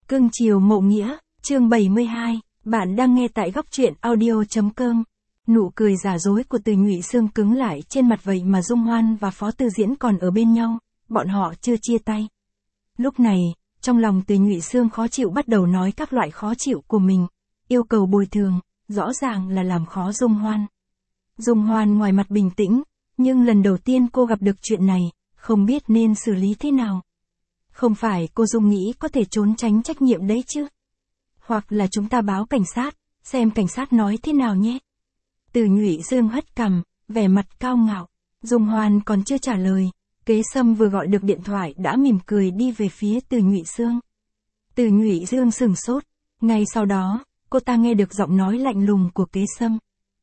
Cưng chiều mộ nghĩa, chương 72, bạn đang nghe tại góc truyện audio.com. Nụ cười giả dối của Từ Nhụy Sương cứng lại trên mặt, vậy mà Dung Hoan và Phó Tư Diễn còn ở bên nhau, bọn họ chưa chia tay. Lúc này, trong lòng Từ Nhụy Sương khó chịu, bắt đầu nói các loại khó chịu của mình, yêu cầu bồi thường, rõ ràng là làm khó Dung Hoan. Dung Hoan ngoài mặt bình tĩnh, nhưng lần đầu tiên cô gặp được chuyện này, không biết nên xử lý thế nào. Không phải cô Dung nghĩ có thể trốn tránh trách nhiệm đấy chứ. Hoặc là chúng ta báo cảnh sát, xem cảnh sát nói thế nào nhé. Từ Nhụy Sương hất cằm, vẻ mặt cao ngạo. Dung Hoan còn chưa trả lời, Kế Sâm vừa gọi được điện thoại đã mỉm cười đi về phía Từ Nhụy Sương. Từ Nhụy Sương sửng sốt, ngay sau đó, cô ta nghe được giọng nói lạnh lùng của Kế Sâm.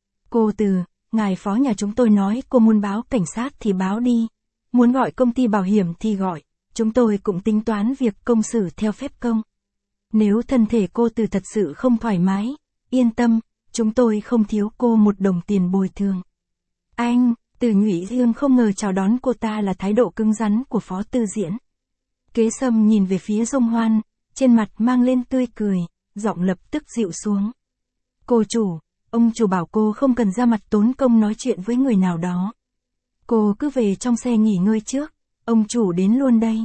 Cô Từ, ngài phó nhà chúng tôi nói cô muốn báo cảnh sát thì báo đi, muốn gọi công ty bảo hiểm thì gọi, chúng tôi cũng tính toán việc công xử theo phép công. Nếu thân thể cô Từ thật sự không thoải mái, yên tâm, chúng tôi không thiếu cô một đồng tiền bồi thường. Anh, Từ Nhụy Sương không ngờ chào đón cô ta là thái độ cứng rắn của Phó Tư Diễn. Kế Sâm nhìn về phía Dung Hoan, trên mặt mang lên tươi cười, giọng lập tức dịu xuống. Cô chủ, ông chủ bảo cô không cần ra mặt tốn công nói chuyện với người nào đó. Cô cứ về trong xe nghỉ ngơi trước, ông chủ đến luôn đây.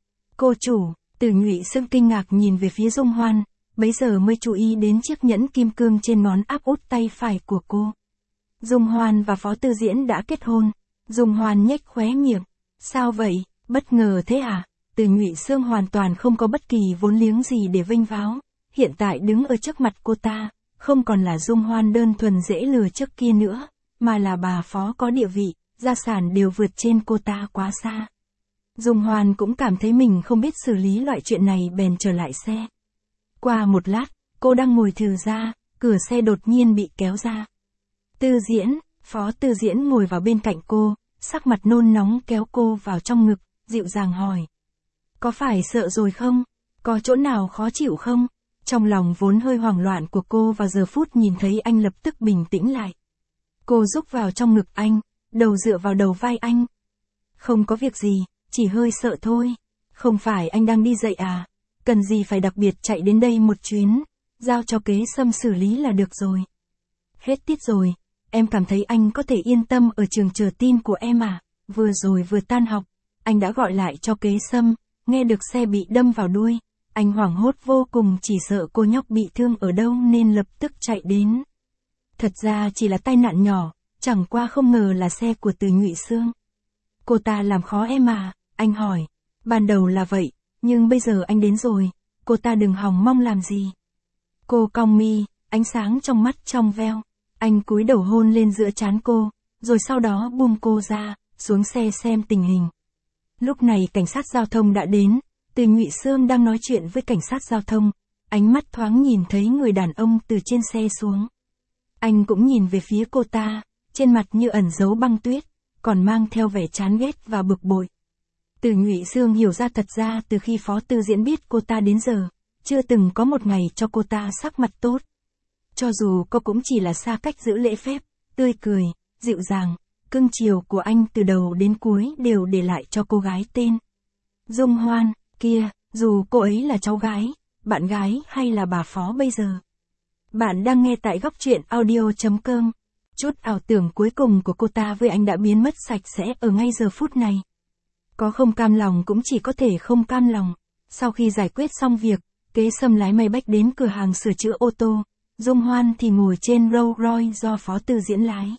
Cô chủ, Từ Nhụy Sương kinh ngạc nhìn về phía Dung Hoan, bấy giờ mới chú ý đến chiếc nhẫn kim cương trên ngón áp út tay phải của cô. Dung Hoan và Phó Tư Diễn đã kết hôn. Dung Hoan nhếch khóe miệng. Sao vậy, bất ngờ thế à? Từ Nhụy Sương hoàn toàn không có bất kỳ vốn liếng gì để vênh váo. Hiện tại đứng ở trước mặt cô ta, không còn là Dung Hoan đơn thuần dễ lừa trước kia nữa, mà là bà Phó có địa vị, gia sản đều vượt trên cô ta quá xa. Dung Hoan cũng cảm thấy mình không biết xử lý loại chuyện này, bèn trở lại xe. Qua một lát, cô đang ngồi thừ ra, cửa xe đột nhiên bị kéo ra. Tư Diễn, Phó Tư Diễn ngồi vào bên cạnh cô, sắc mặt nôn nóng kéo cô vào trong ngực, dịu dàng hỏi. Có phải sợ rồi không? Có chỗ nào khó chịu không? Trong lòng vốn hơi hoảng loạn của cô vào giờ phút nhìn thấy anh lập tức bình tĩnh lại. Cô rúc vào trong ngực anh, đầu dựa vào đầu vai anh. Không có việc gì, chỉ hơi sợ thôi. Không phải anh đang đi dậy à? Cần gì phải đặc biệt chạy đến đây một chuyến, giao cho Kế Sâm xử lý là được rồi. Hết tiết rồi, em cảm thấy anh có thể yên tâm ở trường chờ tin của em à? Vừa rồi vừa tan học, anh đã gọi lại cho Kế Sâm, nghe được xe bị đâm vào đuôi. Anh hoảng hốt vô cùng, chỉ sợ cô nhóc bị thương ở đâu nên lập tức chạy đến. Thật ra chỉ là tai nạn nhỏ, chẳng qua không ngờ là xe của Từ Nhụy Sương. Cô ta làm khó em à? Anh hỏi. Ban đầu là vậy, nhưng bây giờ anh đến rồi, cô ta đừng hòng mong làm gì. Cô cong mi, ánh sáng trong mắt trong veo. Anh cúi đầu hôn lên giữa trán cô, rồi sau đó buông cô ra, xuống xe xem tình hình. Lúc này cảnh sát giao thông đã đến. Từ Nhụy Sương đang nói chuyện với cảnh sát giao thông, ánh mắt thoáng nhìn thấy người đàn ông từ trên xe xuống. Anh cũng nhìn về phía cô ta, trên mặt như ẩn giấu băng tuyết, còn mang theo vẻ chán ghét và bực bội. Từ Nhụy Sương hiểu ra thật ra từ khi Phó Tư Diễn biết cô ta đến giờ, chưa từng có một ngày cho cô ta sắc mặt tốt. Cho dù cô cũng chỉ là xa cách giữ lễ phép, tươi cười, dịu dàng, cưng chiều của anh từ đầu đến cuối đều để lại cho cô gái tên Dung Hoan. Kia, dù cô ấy là cháu gái, bạn gái hay là bà Phó bây giờ. Bạn đang nghe tại góc truyện audio.com. Chút ảo tưởng cuối cùng của cô ta với anh đã biến mất sạch sẽ ở ngay giờ phút này. Có không cam lòng cũng chỉ có thể không cam lòng. Sau khi giải quyết xong việc, Kế Sâm lái Maybach đến cửa hàng sửa chữa ô tô. Dung Hoan thì ngồi trên Rolls Royce do Phó Tư Diễn lái.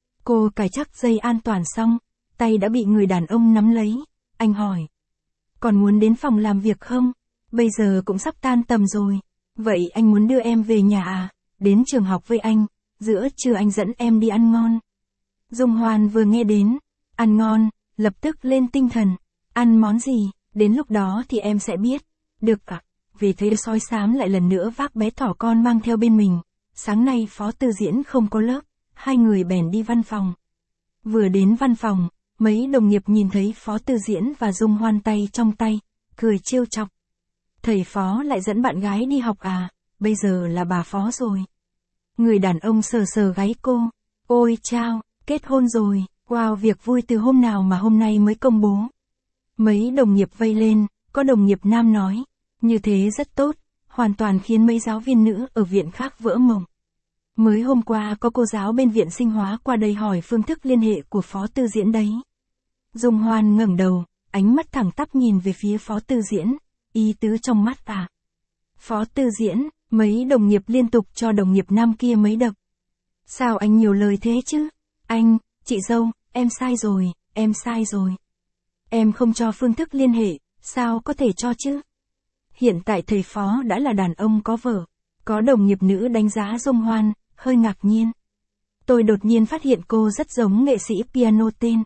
Cô cài chắc dây an toàn xong, tay đã bị người đàn ông nắm lấy. Anh hỏi. Còn muốn đến phòng làm việc không? Bây giờ cũng sắp tan tầm rồi. Vậy anh muốn đưa em về nhà à? Đến trường học với anh, giữa trưa anh dẫn em đi ăn ngon. Dung Hoan vừa nghe đến ăn ngon, lập tức lên tinh thần. Ăn món gì? Đến lúc đó thì em sẽ biết. Được ạ. Vì thế sói xám lại lần nữa vác bé thỏ con mang theo bên mình. Sáng nay Phó Tư Diễn không có lớp, hai người bèn đi văn phòng. Vừa đến văn phòng, mấy đồng nghiệp nhìn thấy Phó Tư Diễn và Dung Hoan tay trong tay, cười trêu chọc. Thầy Phó lại dẫn bạn gái đi học à? Bây giờ là bà Phó rồi. Người đàn ông sờ sờ gáy cô. Ôi chao, kết hôn rồi. Wow, việc vui từ hôm nào mà hôm nay mới công bố. Mấy đồng nghiệp vây lên, có đồng nghiệp nam nói. Như thế rất tốt, hoàn toàn khiến mấy giáo viên nữ ở viện khác vỡ mộng. Mới hôm qua có cô giáo bên viện sinh hóa qua đây hỏi phương thức liên hệ của Phó Tư Diễn đấy. Dung Hoan ngẩng đầu, ánh mắt thẳng tắp nhìn về phía Phó Tư Diễn, ý tứ trong mắt à. Phó Tư Diễn, mấy đồng nghiệp liên tục cho đồng nghiệp nam kia mấy đập. Sao anh nhiều lời thế chứ? Anh, chị dâu, em sai rồi, em sai rồi. Em không cho phương thức liên hệ, sao có thể cho chứ? Hiện tại thầy Phó đã là đàn ông có vợ. Có đồng nghiệp nữ đánh giá Dung Hoan, hơi ngạc nhiên. Tôi đột nhiên phát hiện cô rất giống nghệ sĩ piano tên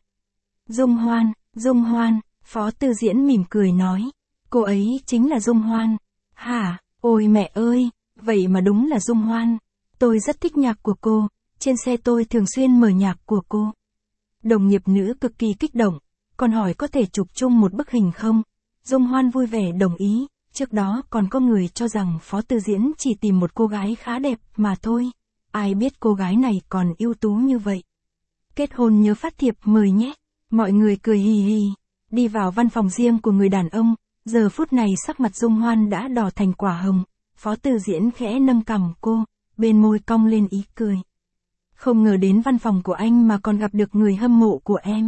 Dung Hoan, Phó Tư Diễn mỉm cười nói. Cô ấy chính là Dung Hoan. Hả, ôi mẹ ơi, vậy mà đúng là Dung Hoan. Tôi rất thích nhạc của cô, trên xe tôi thường xuyên mở nhạc của cô. Đồng nghiệp nữ cực kỳ kích động, còn hỏi có thể chụp chung một bức hình không? Dung Hoan vui vẻ đồng ý, trước đó còn có người cho rằng Phó Tư Diễn chỉ tìm một cô gái khá đẹp mà thôi. Ai biết cô gái này còn ưu tú như vậy. Kết hôn nhớ phát thiệp mời nhé. Mọi người cười hì hì, đi vào văn phòng riêng của người đàn ông, giờ phút này sắc mặt Dung Hoan đã đỏ thành quả hồng, Phó Tư Diễn khẽ nâng cằm cô, bên môi cong lên ý cười. Không ngờ đến văn phòng của anh mà còn gặp được người hâm mộ của em.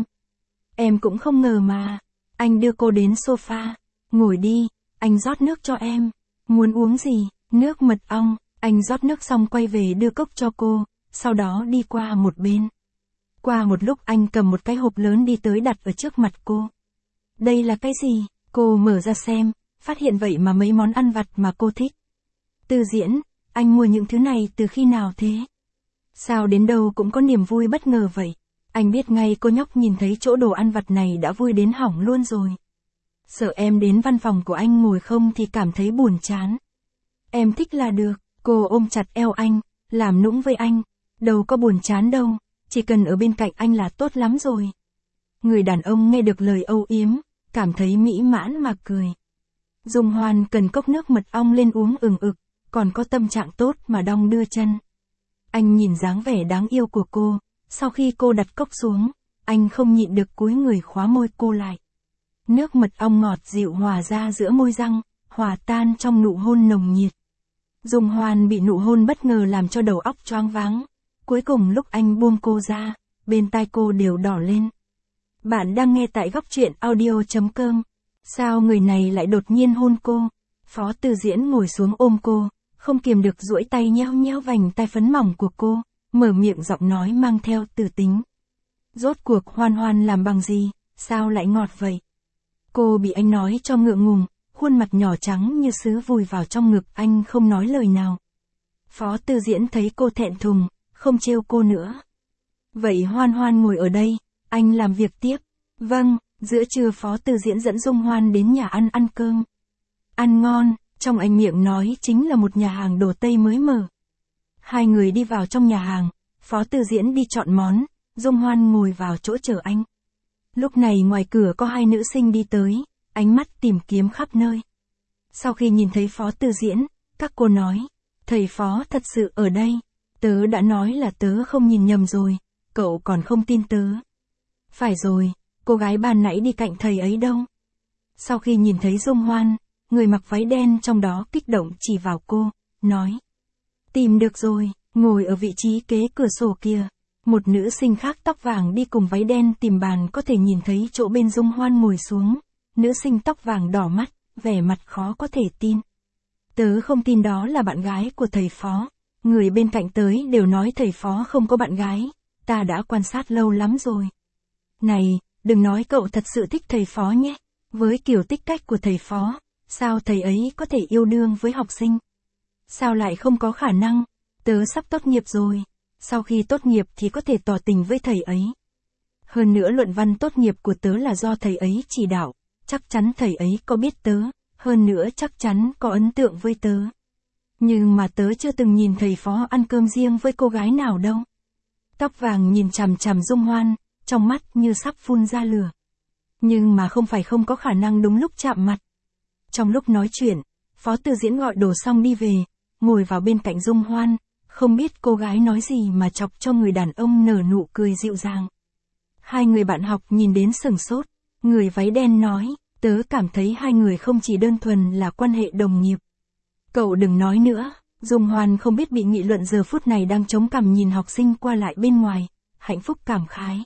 Em cũng không ngờ mà. Anh đưa cô đến sofa, ngồi đi, anh rót nước cho em. Muốn uống gì? Nước mật ong. Anh rót nước xong quay về đưa cốc cho cô, sau đó đi qua một bên. Qua một lúc anh cầm một cái hộp lớn đi tới đặt ở trước mặt cô. Đây là cái gì? Cô mở ra xem, phát hiện vậy mà mấy món ăn vặt mà cô thích. Tư Diễn, anh mua những thứ này từ khi nào thế? Sao đến đâu cũng có niềm vui bất ngờ vậy? Anh biết ngay cô nhóc nhìn thấy chỗ đồ ăn vặt này đã vui đến hỏng luôn rồi. Sợ em đến văn phòng của anh ngồi không thì cảm thấy buồn chán. Em thích là được, cô ôm chặt eo anh, làm nũng với anh. Đâu có buồn chán đâu, chỉ cần ở bên cạnh anh là tốt lắm rồi. Người đàn ông nghe được lời âu yếm, cảm thấy mỹ mãn mà cười. Dung Hoan cần cốc nước mật ong lên uống ừng ực, còn có tâm trạng tốt mà đong đưa chân. Anh nhìn dáng vẻ đáng yêu của cô, sau khi cô đặt cốc xuống, anh không nhịn được cúi người khóa môi cô lại. Nước mật ong ngọt dịu hòa ra giữa môi răng, hòa tan trong nụ hôn nồng nhiệt. Dung Hoan bị nụ hôn bất ngờ làm cho đầu óc choáng váng. Cuối cùng lúc anh buông cô ra, bên tai cô đều đỏ lên. Bạn đang nghe tại góc truyện audio.com. Sao người này lại đột nhiên hôn cô? Phó Tư Diễn ngồi xuống ôm cô, không kiềm được duỗi tay nheo nheo vành tai phấn mỏng của cô, mở miệng giọng nói mang theo từ tính. Rốt cuộc Hoan Hoan làm bằng gì, sao lại ngọt vậy? Cô bị anh nói cho ngượng ngùng, khuôn mặt nhỏ trắng như sứ vùi vào trong ngực anh không nói lời nào. Phó Tư Diễn thấy cô thẹn thùng, không trêu cô nữa. Vậy Hoan Hoan ngồi ở đây, anh làm việc tiếp. Vâng, giữa trưa Phó Tư Diễn dẫn Dung Hoan đến nhà ăn cơm. Ăn ngon, trong anh miệng nói chính là một nhà hàng đồ Tây mới mở. Hai người đi vào trong nhà hàng, Phó Tư Diễn đi chọn món, Dung Hoan ngồi vào chỗ chờ anh. Lúc này ngoài cửa có hai nữ sinh đi tới, ánh mắt tìm kiếm khắp nơi. Sau khi nhìn thấy Phó Tư Diễn, các cô nói, thầy Phó thật sự ở đây. Tớ đã nói là tớ không nhìn nhầm rồi, cậu còn không tin tớ. Phải rồi, cô gái ban nãy đi cạnh thầy ấy đâu? Sau khi nhìn thấy Dung Hoan, người mặc váy đen trong đó kích động chỉ vào cô, nói. Tìm được rồi, ngồi ở vị trí kế cửa sổ kia. Một nữ sinh khác tóc vàng đi cùng váy đen tìm bàn có thể nhìn thấy chỗ bên Dung Hoan ngồi xuống. Nữ sinh tóc vàng đỏ mắt, vẻ mặt khó có thể tin. Tớ không tin đó là bạn gái của thầy Phó. Người bên cạnh tới đều nói thầy Phó không có bạn gái. Ta đã quan sát lâu lắm rồi. Này, đừng nói cậu thật sự thích thầy Phó nhé. Với kiểu tích cách của thầy Phó, sao thầy ấy có thể yêu đương với học sinh? Sao lại không có khả năng? Tớ sắp tốt nghiệp rồi. Sau khi tốt nghiệp thì có thể tỏ tình với thầy ấy. Hơn nữa luận văn tốt nghiệp của tớ là do thầy ấy chỉ đạo. Chắc chắn thầy ấy có biết tớ. Hơn nữa chắc chắn có ấn tượng với tớ. Nhưng mà tớ chưa từng nhìn thầy Phó ăn cơm riêng với cô gái nào đâu. Tóc vàng nhìn chằm chằm Dung Hoan, trong mắt như sắp phun ra lửa. Nhưng mà không phải không có khả năng đúng lúc chạm mặt. Trong lúc nói chuyện, Phó Tư Diễn gọi đồ xong đi về, ngồi vào bên cạnh Dung Hoan, không biết cô gái nói gì mà chọc cho người đàn ông nở nụ cười dịu dàng. Hai người bạn học nhìn đến sửng sốt, người váy đen nói, tớ cảm thấy hai người không chỉ đơn thuần là quan hệ đồng nghiệp. Cậu đừng nói nữa. Dung Hoan không biết bị nghị luận giờ phút này đang chống cằm nhìn học sinh qua lại bên ngoài, hạnh phúc cảm khái.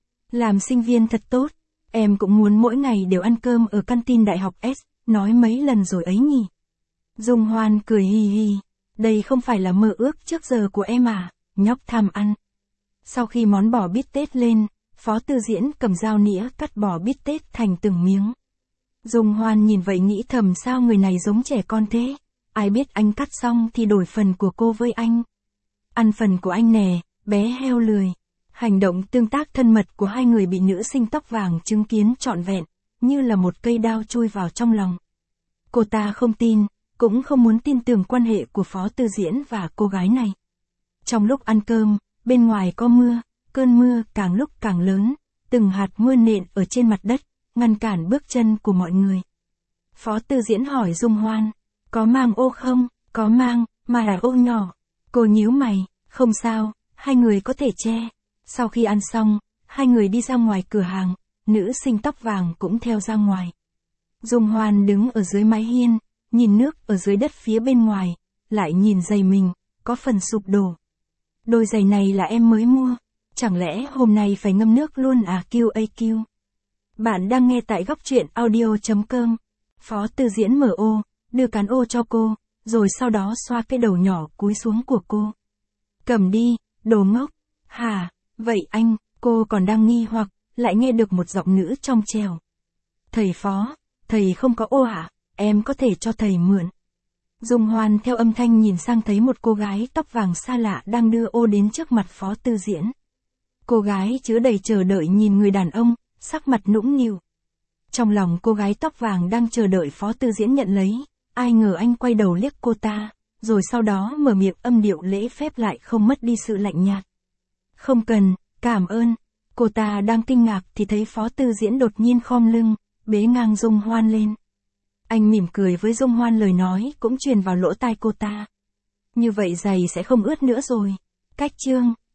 Làm sinh viên thật tốt, em cũng muốn mỗi ngày đều ăn cơm ở canteen đại học S, nói mấy lần rồi ấy nhỉ. Dung Hoan cười hì hì, đây không phải là mơ ước trước giờ của em à, nhóc tham ăn. Sau khi món bò bít tết lên, Phó Tư Diễn cầm dao nĩa cắt bò bít tết thành từng miếng. Dung Hoan nhìn vậy nghĩ thầm sao người này giống trẻ con thế, ai biết anh cắt xong thì đổi phần của cô với anh. Ăn phần của anh nè, bé heo lười. Hành động tương tác thân mật của hai người bị nữ sinh tóc vàng chứng kiến trọn vẹn, như là một cây đao chui vào trong lòng. Cô ta không tin, cũng không muốn tin tưởng quan hệ của Phó Tư Diễn và cô gái này. Trong lúc ăn cơm, bên ngoài có mưa, cơn mưa càng lúc càng lớn, từng hạt mưa nện ở trên mặt đất, ngăn cản bước chân của mọi người. Phó Tư Diễn hỏi Dung Hoan, có mang ô không? Có mang, mà là ô nhỏ. Cô nhíu mày, không sao, hai người có thể che. Sau khi ăn xong, hai người đi ra ngoài cửa hàng, nữ sinh tóc vàng cũng theo ra ngoài. Dung Hoan đứng ở dưới mái hiên, nhìn nước ở dưới đất phía bên ngoài, lại nhìn giày mình, có phần sụp đổ. Đôi giày này là em mới mua, chẳng lẽ hôm nay phải ngâm nước luôn à QAQ? Bạn đang nghe tại góc truyện audio.com. Phó Tư Diễn mở ô, đưa cán ô cho cô, rồi sau đó xoa cái đầu nhỏ cúi xuống của cô. Cầm đi, đồ ngốc. Hả, vậy anh, cô còn đang nghi hoặc, lại nghe được một giọng nữ trong trẻo. Thầy Phó, thầy không có ô hả, em có thể cho thầy mượn. Dung Hoan theo âm thanh nhìn sang thấy một cô gái tóc vàng xa lạ đang đưa ô đến trước mặt Phó Tư Diễn. Cô gái chứa đầy chờ đợi nhìn người đàn ông, sắc mặt nũng nịu. Trong lòng cô gái tóc vàng đang chờ đợi Phó Tư Diễn nhận lấy, ai ngờ anh quay đầu liếc cô ta, rồi sau đó mở miệng âm điệu lễ phép lại không mất đi sự lạnh nhạt. Không cần, cảm ơn. Cô ta đang kinh ngạc thì thấy Phó Tư Diễn đột nhiên khom lưng, bế ngang Dung Hoan lên. Anh mỉm cười với Dung Hoan, lời nói cũng truyền vào lỗ tai cô ta. Như vậy giày sẽ không ướt nữa rồi. Cách chương